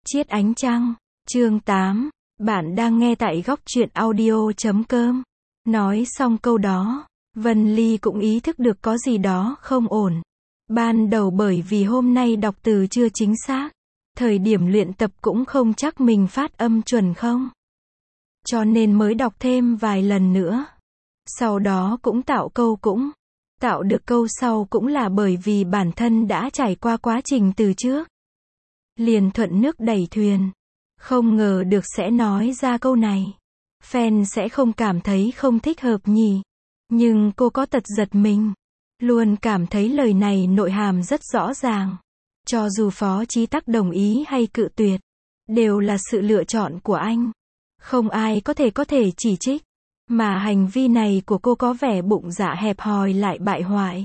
Chiết ánh trăng, chương 8, bạn đang nghe tại góc truyện audio.com. Nói xong câu đó, Vân Ly cũng ý thức được có gì đó không ổn. Ban đầu bởi vì hôm nay đọc từ chưa chính xác, thời điểm luyện tập cũng không chắc mình phát âm chuẩn không. Cho nên mới đọc thêm vài lần nữa. Sau đó cũng tạo được câu sau cũng là bởi vì bản thân đã trải qua quá trình từ trước. Liền thuận nước đẩy thuyền. Không ngờ được sẽ nói ra câu này. Fan sẽ không cảm thấy không thích hợp nhỉ. Nhưng cô có tật giật mình. Luôn cảm thấy lời này nội hàm rất rõ ràng. Cho dù Phó Chí Tắc đồng ý hay cự tuyệt, đều là sự lựa chọn của anh. Không ai có thể chỉ trích. Mà hành vi này của cô có vẻ bụng dạ hẹp hòi lại bại hoại.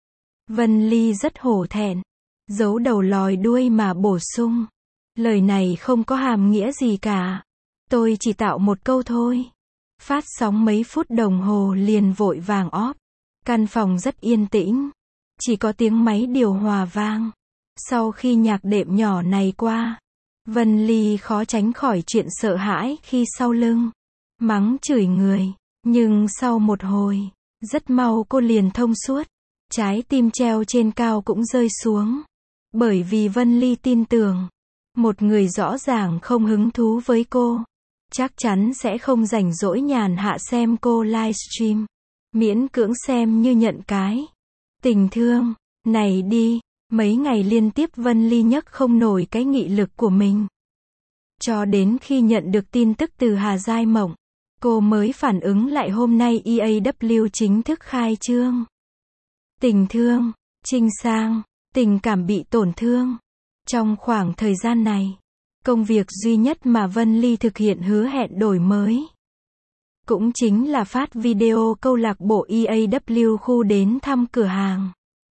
Vân Ly rất hổ thẹn. Giấu đầu lòi đuôi mà bổ sung. Lời này không có hàm nghĩa gì cả. Tôi chỉ tạo một câu thôi. Phát sóng mấy phút đồng hồ liền vội vàng off. Căn phòng rất yên tĩnh. Chỉ có tiếng máy điều hòa vang. Sau khi nhạc đệm nhỏ này qua, Vân Ly khó tránh khỏi chuyện sợ hãi khi sau lưng mắng chửi người. Nhưng sau một hồi, rất mau cô liền thông suốt. Trái tim treo trên cao cũng rơi xuống. Bởi vì Vân Ly tin tưởng, một người rõ ràng không hứng thú với cô, chắc chắn sẽ không rảnh rỗi nhàn hạ xem cô livestream. Miễn cưỡng xem như nhận cái tình thương này đi. Mấy ngày liên tiếp Vân Ly nhấc không nổi cái nghị lực của mình. Cho đến khi nhận được tin tức từ Hà Giai Mộng, cô mới phản ứng lại hôm nay EAW chính thức khai trương. Tình thương, Trinh Sang, tình cảm bị tổn thương. Trong khoảng thời gian này, công việc duy nhất mà Vân Ly thực hiện hứa hẹn đổi mới, cũng chính là phát video câu lạc bộ EAW khu đến thăm cửa hàng.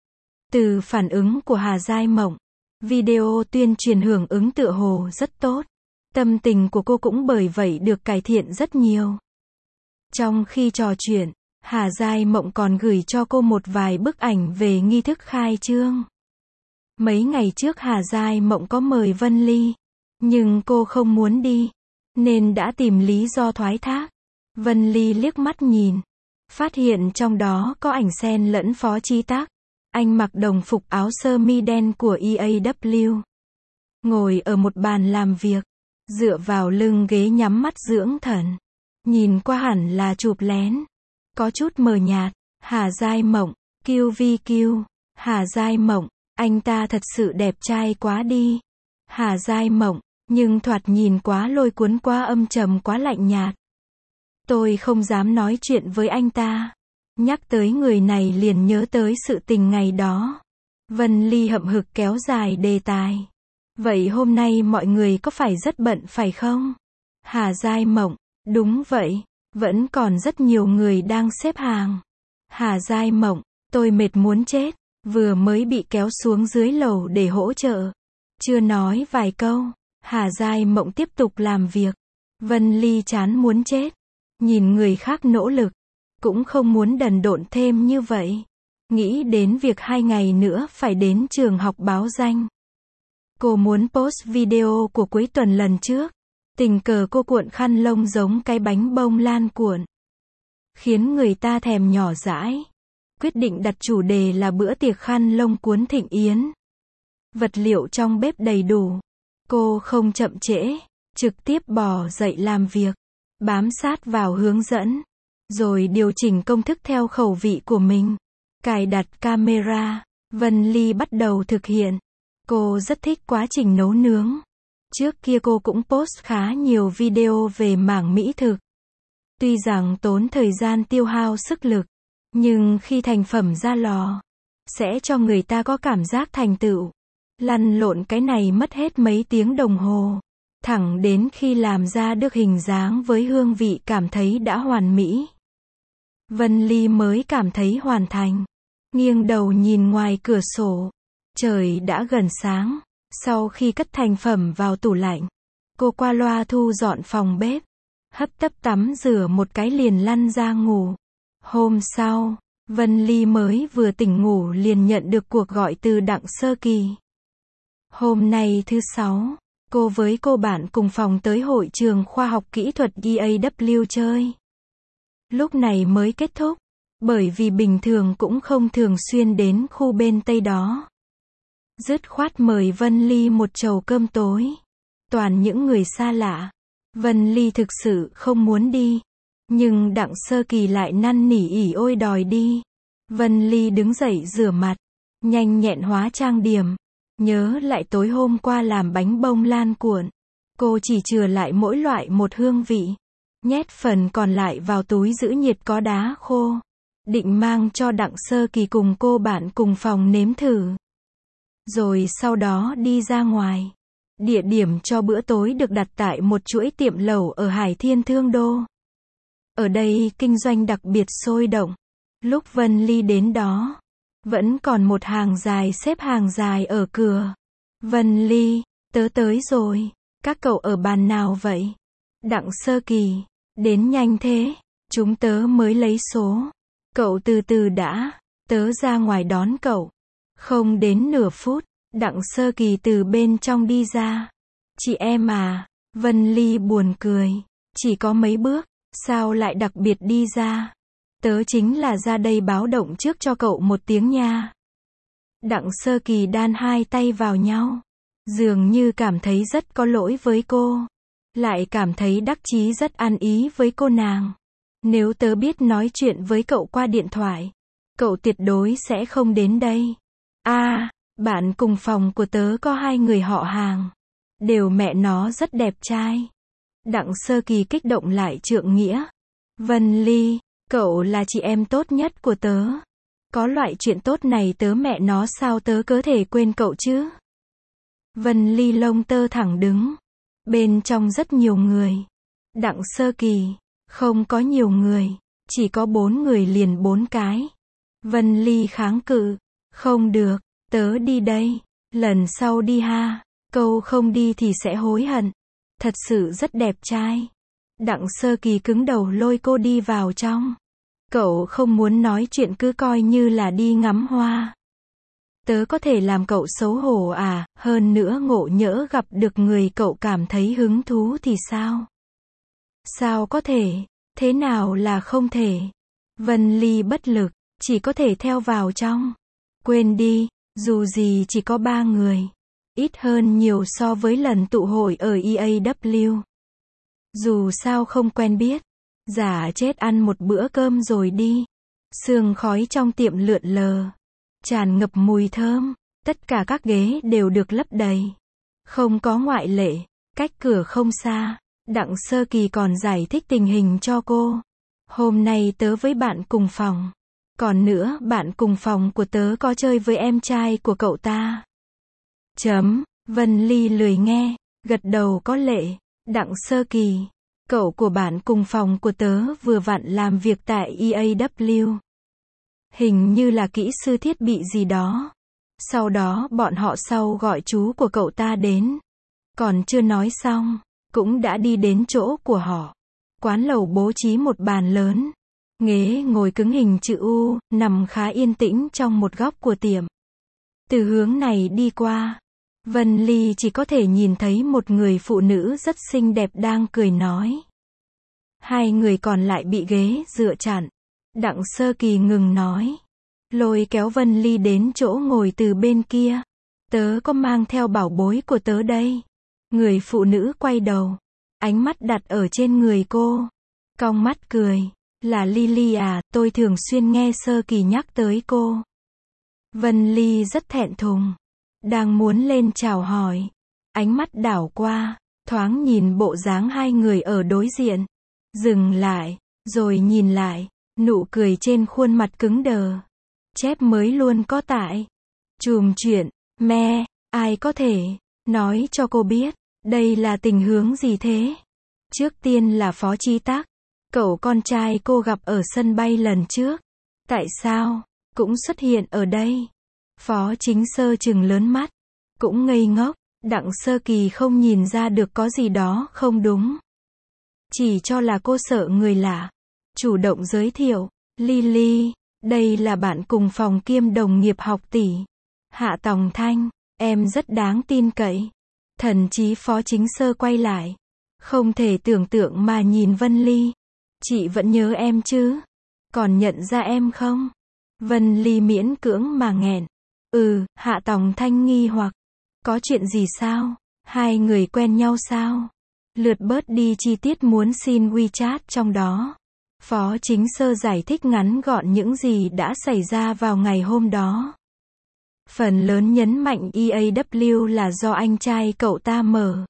Từ phản ứng của Hà Giai Mộng, video tuyên truyền hưởng ứng tựa hồ rất tốt. Tâm tình của cô cũng bởi vậy được cải thiện rất nhiều. Trong khi trò chuyện, Hà Giai Mộng còn gửi cho cô một vài bức ảnh về nghi thức khai trương. Mấy ngày trước Hà Giai Mộng có mời Vân Ly, nhưng cô không muốn đi, nên đã tìm lý do thoái thác. Vân Ly liếc mắt nhìn, phát hiện trong đó có ảnh xen lẫn Phó Chí Tắc. Anh mặc đồng phục áo sơ mi đen của EAW. Ngồi ở một bàn làm việc, dựa vào lưng ghế nhắm mắt dưỡng thần. Nhìn qua hẳn là chụp lén. Có chút mờ nhạt. Hà Giai Mộng, QVQ. Hà Giai Mộng, anh ta thật sự đẹp trai quá đi. Hà Giai Mộng, nhưng thoạt nhìn quá lôi cuốn, quá âm trầm, quá lạnh nhạt. Tôi không dám nói chuyện với anh ta. Nhắc tới người này liền nhớ tới sự tình ngày đó. Vân Ly hậm hực kéo dài đề tài. Vậy hôm nay mọi người có phải rất bận phải không? Hà Giai Mộng, đúng vậy, vẫn còn rất nhiều người đang xếp hàng. Hà Giai Mộng, tôi mệt muốn chết, vừa mới bị kéo xuống dưới lầu để hỗ trợ. Chưa nói vài câu, Hà Giai Mộng tiếp tục làm việc. Vân Ly chán muốn chết. Nhìn người khác nỗ lực, cũng không muốn đần độn thêm như vậy. Nghĩ đến việc 2 ngày nữa phải đến trường học báo danh. Cô muốn post video của cuối tuần lần trước. Tình cờ cô cuộn khăn lông giống cái bánh bông lan cuộn, khiến người ta thèm nhỏ dãi. Quyết định đặt chủ đề là bữa tiệc khăn lông cuốn thịnh yến. Vật liệu trong bếp đầy đủ. Cô không chậm trễ, trực tiếp bò dậy làm việc, bám sát vào hướng dẫn, rồi điều chỉnh công thức theo khẩu vị của mình. Cài đặt camera, Vân Ly bắt đầu thực hiện. Cô rất thích quá trình nấu nướng. Trước kia cô cũng post khá nhiều video về mảng mỹ thực. Tuy rằng tốn thời gian tiêu hao sức lực, nhưng khi thành phẩm ra lò, sẽ cho người ta có cảm giác thành tựu. Lăn lộn cái này mất hết mấy tiếng đồng hồ. Thẳng đến khi làm ra được hình dáng với hương vị cảm thấy đã hoàn mỹ, Vân Ly mới cảm thấy hoàn thành. Nghiêng đầu nhìn ngoài cửa sổ. Trời đã gần sáng. Sau khi cất thành phẩm vào tủ lạnh, cô qua loa thu dọn phòng bếp. Hấp tấp tắm rửa một cái liền lăn ra ngủ. Hôm sau, Vân Ly mới vừa tỉnh ngủ liền nhận được cuộc gọi từ Đặng Sơ Kỳ. Hôm nay thứ 6, cô với cô bạn cùng phòng tới hội trường khoa học kỹ thuật EAW chơi. Lúc này mới kết thúc, bởi vì bình thường cũng không thường xuyên đến khu bên Tây đó. Dứt khoát mời Vân Ly một chầu cơm tối. Toàn những người xa lạ. Vân Ly thực sự không muốn đi. Nhưng Đặng Sơ Kỳ lại năn nỉ ỉ ôi đòi đi. Vân Ly đứng dậy rửa mặt. Nhanh nhẹn hóa trang điểm. Nhớ lại tối hôm qua làm bánh bông lan cuộn. Cô chỉ chừa lại mỗi loại một hương vị. Nhét phần còn lại vào túi giữ nhiệt có đá khô. Định mang cho Đặng Sơ Kỳ cùng cô bạn cùng phòng nếm thử. Rồi sau đó đi ra ngoài. Địa điểm cho bữa tối được đặt tại một chuỗi tiệm lẩu ở Hải Thiên Thương Đô. Ở đây kinh doanh đặc biệt sôi động. Lúc Vân Ly đến đó, vẫn còn một hàng dài xếp hàng dài ở cửa. Vân Ly, tớ tới rồi. Các cậu ở bàn nào vậy? Đặng Sơ Kỳ, đến nhanh thế. Chúng tớ mới lấy số. Cậu từ từ đã. Tớ ra ngoài đón cậu. Không đến nửa phút, Đặng Sơ Kỳ từ bên trong đi ra. Chị em à, Vân Ly buồn cười. Chỉ có mấy bước, sao lại đặc biệt đi ra? Tớ chính là ra đây báo động trước cho cậu một tiếng nha. Đặng Sơ Kỳ đan hai tay vào nhau. Dường như cảm thấy rất có lỗi với cô. Lại cảm thấy đắc chí rất ăn ý với cô nàng. Nếu tớ biết nói chuyện với cậu qua điện thoại, cậu tuyệt đối sẽ không đến đây. Bạn cùng phòng của tớ có 2 người họ hàng. Đều mẹ nó rất đẹp trai. Đặng Sơ Kỳ kích động lại trượng nghĩa. Vân Ly, cậu là chị em tốt nhất của tớ. Có loại chuyện tốt này tớ mẹ nó sao tớ có thể quên cậu chứ? Vân Ly lông tơ thẳng đứng. Bên trong rất nhiều người. Đặng Sơ Kỳ, không có nhiều người. Chỉ có 4 người liền 4 cái. Vân Ly kháng cự. Không được, tớ đi đây. Lần sau đi ha. Câu không đi thì sẽ hối hận. Thật sự rất đẹp trai. Đặng Sơ Kỳ cứng đầu lôi cô đi vào trong. Cậu không muốn nói chuyện cứ coi như là đi ngắm hoa. Tớ có thể làm cậu xấu hổ à, hơn nữa ngộ nhỡ gặp được người cậu cảm thấy hứng thú thì sao? Sao có thể, thế nào là không thể? Vân Ly bất lực, chỉ có thể theo vào trong. Quên đi, dù gì chỉ có 3 người. Ít hơn nhiều so với lần tụ hội ở EAW. Dù sao không quen biết. Giả chết ăn một bữa cơm rồi đi. Sương khói trong tiệm lượn lờ. Tràn ngập mùi thơm. Tất cả các ghế đều được lấp đầy. Không có ngoại lệ. Cách cửa không xa. Đặng Sơ Kỳ còn giải thích tình hình cho cô. Hôm nay tớ với bạn cùng phòng. Còn nữa bạn cùng phòng của tớ có chơi với em trai của cậu ta. Vân Ly lười nghe. Gật đầu có lệ. Đặng Sơ Kỳ. Cậu của bạn cùng phòng của tớ vừa vặn làm việc tại EAW. Hình như là kỹ sư thiết bị gì đó. Sau đó bọn họ sau gọi chú của cậu ta đến. Còn chưa nói xong, cũng đã đi đến chỗ của họ. Quán lẩu bố trí một bàn lớn. Ghế ngồi cứng hình chữ U, nằm khá yên tĩnh trong một góc của tiệm. Từ hướng này đi qua, Vân Ly chỉ có thể nhìn thấy một người phụ nữ rất xinh đẹp đang cười nói. 2 người còn lại bị ghế dựa chặn. Đặng Sơ Kỳ ngừng nói. Lôi kéo Vân Ly đến chỗ ngồi từ bên kia. Tớ có mang theo bảo bối của tớ đây. Người phụ nữ quay đầu. Ánh mắt đặt ở trên người cô. Cong mắt cười. Là Lily à, tôi thường xuyên nghe Sơ Kỳ nhắc tới cô. Vân Ly rất thẹn thùng. Đang muốn lên chào hỏi. Ánh mắt đảo qua. Thoáng nhìn bộ dáng 2 người ở đối diện. Dừng lại. Rồi nhìn lại. Nụ cười trên khuôn mặt cứng đờ. Chép mới luôn có tại. Chùm chuyện. Ai có thể nói cho cô biết. Đây là tình huống gì thế? Trước tiên là Phó Chi Tắc. Cậu con trai cô gặp ở sân bay lần trước. Tại sao? Cũng xuất hiện ở đây. Phó Chính Sơ trừng lớn mắt. Cũng ngây ngốc. Đặng Sơ Kỳ không nhìn ra được có gì đó không đúng. Chỉ cho là cô sợ người lạ. Chủ động giới thiệu. Lily, đây là bạn cùng phòng kiêm đồng nghiệp học tỷ. Hạ Tòng Thanh, em rất đáng tin cậy. Thần chí Phó Chính Sơ quay lại. Không thể tưởng tượng mà nhìn Vân Ly. Chị vẫn nhớ em chứ? Còn nhận ra em không? Vân Ly miễn cưỡng mà nghẹn. Hạ Tòng Thanh nghi hoặc. Có chuyện gì sao? Hai người quen nhau sao? Lượt bớt đi chi tiết muốn xin WeChat trong đó. Phó Chính Sơ giải thích ngắn gọn những gì đã xảy ra vào ngày hôm đó. Phần lớn nhấn mạnh EAW là do anh trai cậu ta mở.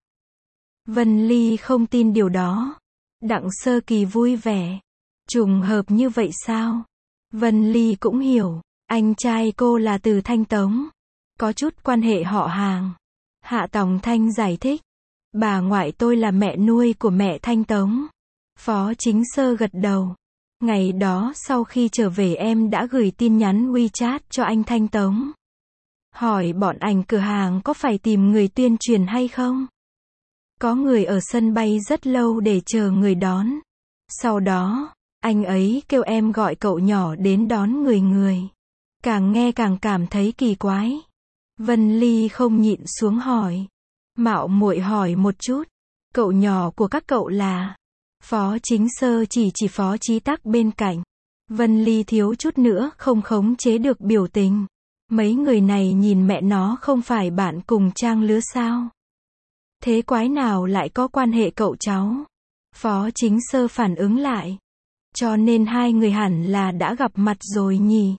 Vân Ly không tin điều đó. Đặng Sơ Kỳ vui vẻ. Trùng hợp như vậy sao? Vân Ly cũng hiểu. Anh trai cô là từ Thanh Tống. Có chút quan hệ họ hàng. Hạ Tòng Thanh giải thích. Bà ngoại tôi là mẹ nuôi của mẹ Thanh Tống. Phó Chính Sơ gật đầu. Ngày đó sau khi trở về em đã gửi tin nhắn WeChat cho anh Thanh Tống. Hỏi bọn anh cửa hàng có phải tìm người tuyên truyền hay không? Có người ở sân bay rất lâu để chờ người đón. Sau đó, anh ấy kêu em gọi cậu nhỏ đến đón người. Càng nghe càng cảm thấy kỳ quái. Vân Ly không nhịn xuống hỏi. Mạo muội hỏi một chút. Cậu nhỏ của các cậu là? Phó Chính Sơ chỉ Phó Chí Tắc bên cạnh. Vân Ly thiếu chút nữa không khống chế được biểu tình. Mấy người này nhìn mẹ nó không phải bạn cùng trang lứa sao? Thế quái nào lại có quan hệ cậu cháu? Phó Chính Sơ phản ứng lại. Cho nên hai người hẳn là đã gặp mặt rồi nhỉ?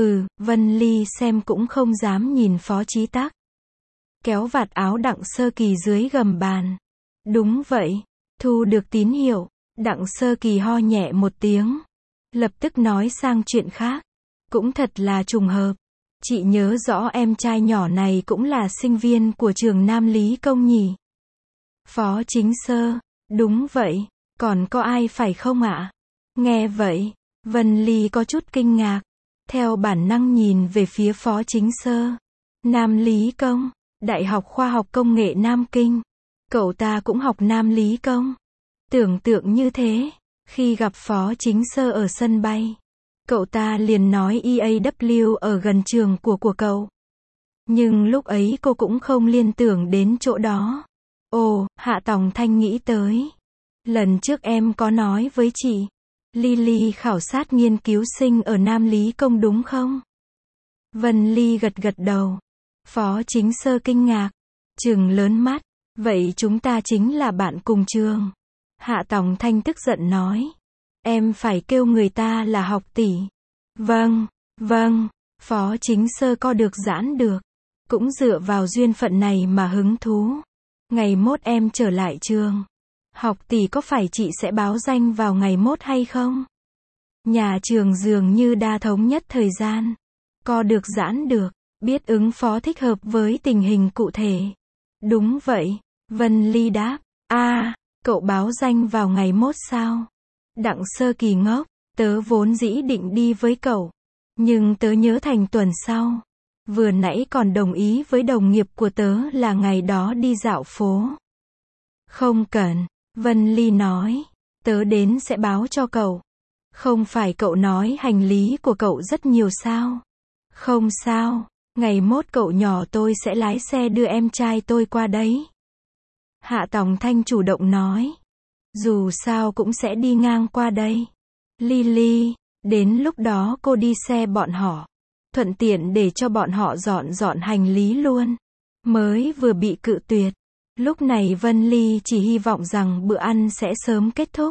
Vân Ly xem cũng không dám nhìn Phó Chí Tắc. Kéo vạt áo Đặng Sơ Kỳ dưới gầm bàn. Đúng vậy. Thu được tín hiệu. Đặng Sơ Kỳ ho nhẹ một tiếng. Lập tức nói sang chuyện khác. Cũng thật là trùng hợp. Chị nhớ rõ em trai nhỏ này cũng là sinh viên của trường Nam Lý Công nhỉ? Phó Chính Sơ. Đúng vậy. Còn có ai phải không ạ? Nghe vậy, Vân Ly có chút kinh ngạc. Theo bản năng nhìn về phía Phó Chính Sơ. Nam Lý Công. Đại học Khoa học Công nghệ Nam Kinh. Cậu ta cũng học Nam Lý Công. Tưởng tượng như thế. Khi gặp Phó Chính Sơ ở sân bay, cậu ta liền nói EAW ở gần trường của cậu. Nhưng lúc ấy cô cũng không liên tưởng đến chỗ đó. Hạ Tòng Thanh nghĩ tới. Lần trước em có nói với chị. Lily khảo sát nghiên cứu sinh ở Nam Lý Công đúng không? Vân Ly gật đầu. Phó Chính Sơ kinh ngạc. Trừng lớn mắt. Vậy chúng ta chính là bạn cùng trường. Hạ Tòng Thanh tức giận nói. Em phải kêu người ta là học tỷ. Vâng. Phó Chính Sơ co được giãn được. Cũng dựa vào duyên phận này mà hứng thú. Ngày mốt em trở lại trường. Học tỷ có phải chị sẽ báo danh vào ngày mốt hay không? Nhà trường dường như đa thống nhất thời gian. Co được giãn được. Biết ứng phó thích hợp với tình hình cụ thể. Đúng vậy. Vân Ly đáp. Cậu báo danh vào ngày mốt sao? Đặng Sơ Kỳ ngốc. Tớ vốn dĩ định đi với cậu. Nhưng tớ nhớ thành tuần sau. Vừa nãy còn đồng ý với đồng nghiệp của tớ là ngày đó đi dạo phố. Không cần. Vân Ly nói. Tớ đến sẽ báo cho cậu. Không phải cậu nói hành lý của cậu rất nhiều sao? Không sao. Ngày mốt cậu nhỏ tôi sẽ lái xe đưa em trai tôi qua đấy. Hạ Tòng Thanh chủ động nói. Dù sao cũng sẽ đi ngang qua đây. Lily, đến lúc đó cô đi xe bọn họ. Thuận tiện để cho bọn họ dọn hành lý luôn. Mới vừa bị cự tuyệt. Lúc này Vân Ly chỉ hy vọng rằng bữa ăn sẽ sớm kết thúc.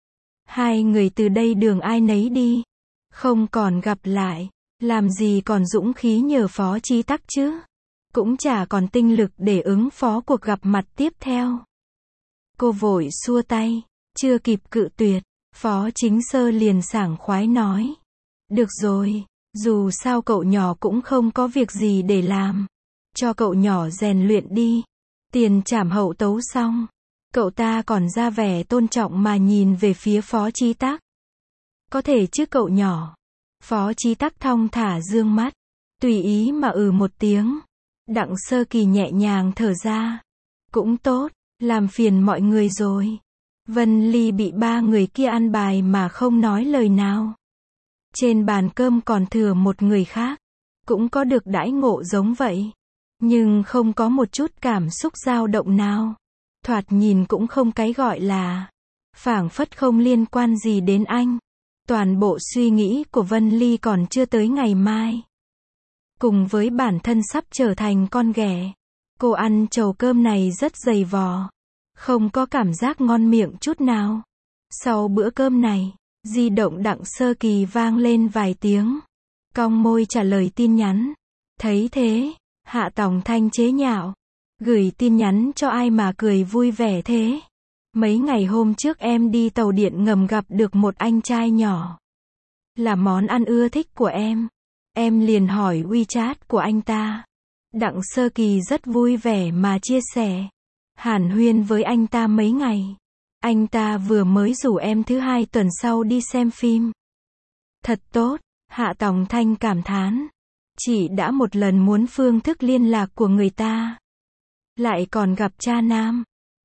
Hai người từ đây đường ai nấy đi. Không còn gặp lại. Làm gì còn dũng khí nhờ Phó Chí Tắc chứ? Cũng chả còn tinh lực để ứng phó cuộc gặp mặt tiếp theo. Cô vội xua tay. Chưa kịp cự tuyệt. Phó Chính Sơ liền sảng khoái nói. Được rồi. Dù sao cậu nhỏ cũng không có việc gì để làm. Cho cậu nhỏ rèn luyện đi. Tiền trảm hậu tấu xong. Cậu ta còn ra vẻ tôn trọng mà nhìn về phía Phó Chí Tắc. Có thể chứ cậu nhỏ. Phó Chí Tắc thong thả dương mắt. Tùy ý mà một tiếng. Đặng Sơ Kỳ nhẹ nhàng thở ra. Cũng tốt. Làm phiền mọi người rồi. Vân Ly bị ba người kia ăn bài mà không nói lời nào. Trên bàn cơm còn thừa một người khác. Cũng có được đãi ngộ giống vậy. Nhưng không có một chút cảm xúc dao động nào. Thoạt nhìn cũng không cái gọi là, phảng phất không liên quan gì đến anh. Toàn bộ suy nghĩ của Vân Ly còn chưa tới ngày mai. Cùng với bản thân sắp trở thành con ghẻ, cô ăn chầu cơm này rất dày vò, không có cảm giác ngon miệng chút nào. Sau bữa cơm này, di động Đặng Sơ Kỳ vang lên vài tiếng. Cong môi trả lời tin nhắn. Thấy thế, Hạ Tòng Thanh chế nhạo. Gửi tin nhắn cho ai mà cười vui vẻ thế? Mấy ngày hôm trước em đi tàu điện ngầm gặp được một anh trai nhỏ. Là món ăn ưa thích của em. Em liền hỏi WeChat của anh ta. Đặng Sơ Kỳ rất vui vẻ mà chia sẻ. Hàn huyên với anh ta mấy ngày. Anh ta vừa mới rủ em thứ hai tuần sau đi xem phim. Thật tốt, Hạ Tòng Thanh cảm thán. Chị đã một lần muốn phương thức liên lạc của người ta. Lại còn gặp cha nam.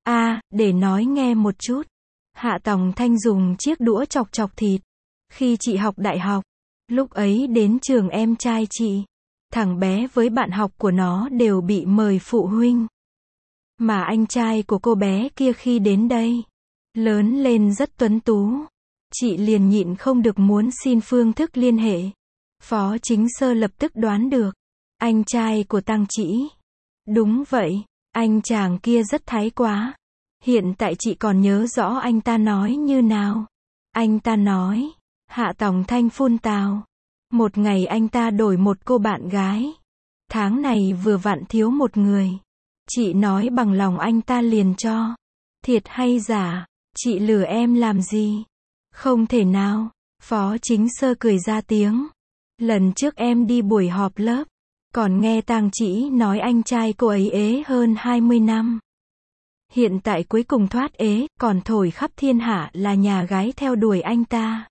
Để nói nghe một chút. Hạ Tòng Thanh dùng chiếc đũa chọc chọc thịt. Khi chị học đại học, lúc ấy đến trường em trai chị, thằng bé với bạn học của nó đều bị mời phụ huynh. Mà anh trai của cô bé kia khi đến đây, lớn lên rất tuấn tú. Chị liền nhịn không được muốn xin phương thức liên hệ. Phó Chính Sơ lập tức đoán được. Anh trai của Tăng Chỉ. Đúng vậy, anh chàng kia rất thái quá. Hiện tại chị còn nhớ rõ anh ta nói như nào. Anh ta nói, Hạ Tòng Thanh phun tào. Một ngày anh ta đổi một cô bạn gái. Tháng này vừa vặn thiếu một người. Chị nói bằng lòng anh ta liền cho. Thiệt hay giả, chị lừa em làm gì? Không thể nào. Phó Chính Sơ cười ra tiếng. Lần trước em đi buổi họp lớp, còn nghe Tang Chỉ nói anh trai cô ấy ế hơn 20 năm. Hiện tại cuối cùng thoát ế, còn thổi khắp thiên hạ là nhà gái theo đuổi anh ta.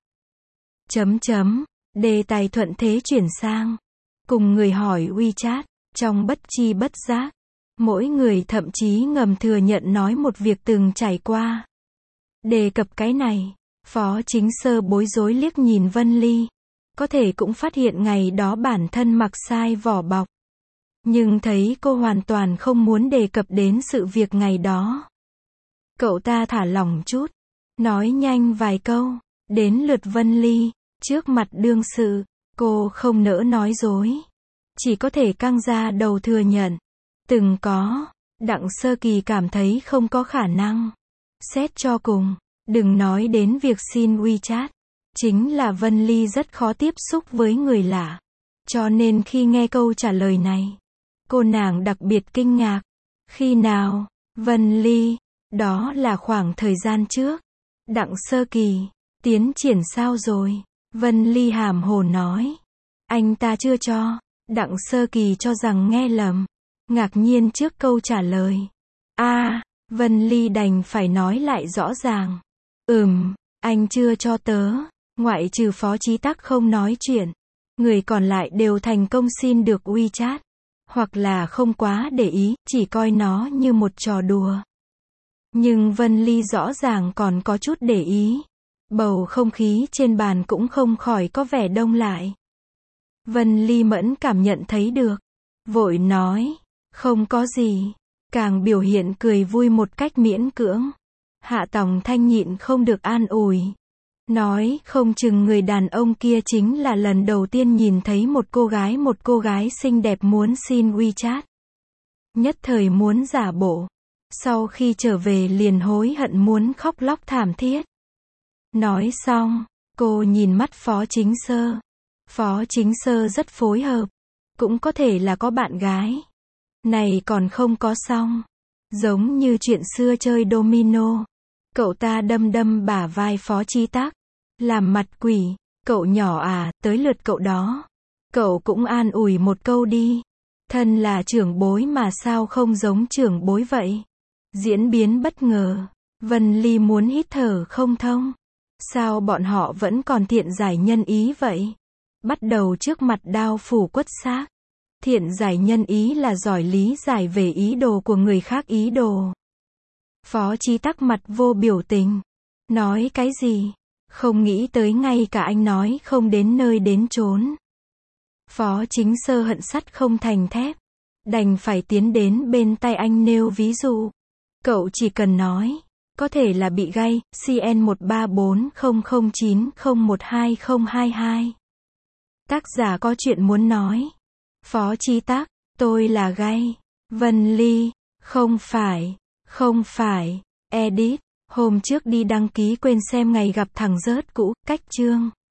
Đề tài thuận thế chuyển sang. Cùng người hỏi WeChat, trong bất chi bất giác. Mỗi người thậm chí ngầm thừa nhận nói một việc từng trải qua. Đề cập cái này, Phó Chính Sơ bối rối liếc nhìn Vân Ly. Có thể cũng phát hiện ngày đó bản thân mặc sai vỏ bọc. Nhưng thấy cô hoàn toàn không muốn đề cập đến sự việc ngày đó. Cậu ta thả lỏng chút, nói nhanh vài câu, đến lượt Vân Ly, trước mặt đương sự, cô không nỡ nói dối. Chỉ có thể căng ra đầu thừa nhận. Từng có, Đặng Sơ Kỳ cảm thấy không có khả năng. Xét cho cùng, đừng nói đến việc xin WeChat. Chính là Vân Ly rất khó tiếp xúc với người lạ. Cho nên khi nghe câu trả lời này, cô nàng đặc biệt kinh ngạc. Khi nào? Vân Ly, đó là khoảng thời gian trước. Đặng Sơ Kỳ, tiến triển sao rồi? Vân Ly hàm hồ nói. Anh ta chưa cho. Đặng Sơ Kỳ cho rằng nghe lầm. Ngạc nhiên trước câu trả lời. Vân Ly đành phải nói lại rõ ràng. Anh chưa cho tớ. Ngoại trừ Phó Chí Tắc không nói chuyện. Người còn lại đều thành công xin được WeChat. Hoặc là không quá để ý, chỉ coi nó như một trò đùa. Nhưng Vân Ly rõ ràng còn có chút để ý. Bầu không khí trên bàn cũng không khỏi có vẻ đông lại. Vân Ly mẫn cảm nhận thấy được. Vội nói, không có gì. Càng biểu hiện cười vui một cách miễn cưỡng. Hạ Tòng Thanh nhịn không được an ủi. Nói không chừng người đàn ông kia chính là lần đầu tiên nhìn thấy một cô gái xinh đẹp muốn xin WeChat. Nhất thời muốn giả bộ. Sau khi trở về liền hối hận muốn khóc lóc thảm thiết. Nói xong, cô nhìn mắt Phó Chính Sơ. Phó Chính Sơ rất phối hợp. Cũng có thể là có bạn gái. Này còn không có xong. Giống như chuyện xưa chơi domino. Cậu ta đâm bả vai Phó Chí Tắc. Làm mặt quỷ. Cậu nhỏ à, tới lượt cậu đó. Cậu cũng an ủi một câu đi. Thân là trưởng bối mà sao không giống trưởng bối vậy. Diễn biến bất ngờ. Vân Ly muốn hít thở không thông. Sao bọn họ vẫn còn thiện giải nhân ý vậy? Bắt đầu trước mặt đao phủ quất xác. Thiện giải nhân ý là giỏi lý giải về ý đồ của người khác ý đồ. Phó Chí Tắc mặt vô biểu tình. Nói cái gì? Không nghĩ tới ngay cả anh nói không đến nơi đến chốn. Phó Chính Sơ hận sắt không thành thép. Đành phải tiến đến bên tai anh nêu ví dụ. Cậu chỉ cần nói, có thể là bị gay, CN1340090120222. Tác giả có chuyện muốn nói. Phó chí tác, tôi là gay. Vân Ly, không phải. Edit, hôm trước đi đăng ký quên xem ngày gặp thằng rớt cũ, cách chương.